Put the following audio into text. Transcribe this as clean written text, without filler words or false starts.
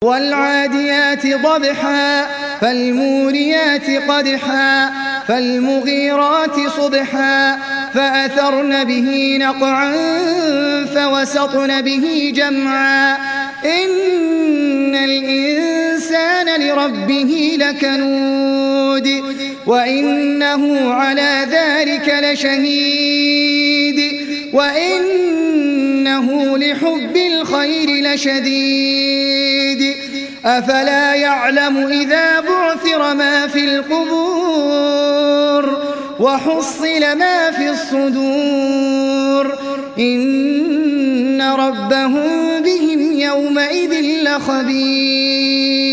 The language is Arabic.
والعاديات ضبحا فالموريات قدحا فالمغيرات صبحا فأثرن به نقعا فوسطن به جمعا إن الإنسان لربه لكنود وإنه على ذلك لشهيد وإنه لحب الخير لشديد أفلا يعلم إذا بعثر ما في القبور وحصل ما في الصدور إن ربهم بهم يومئذ لخبير.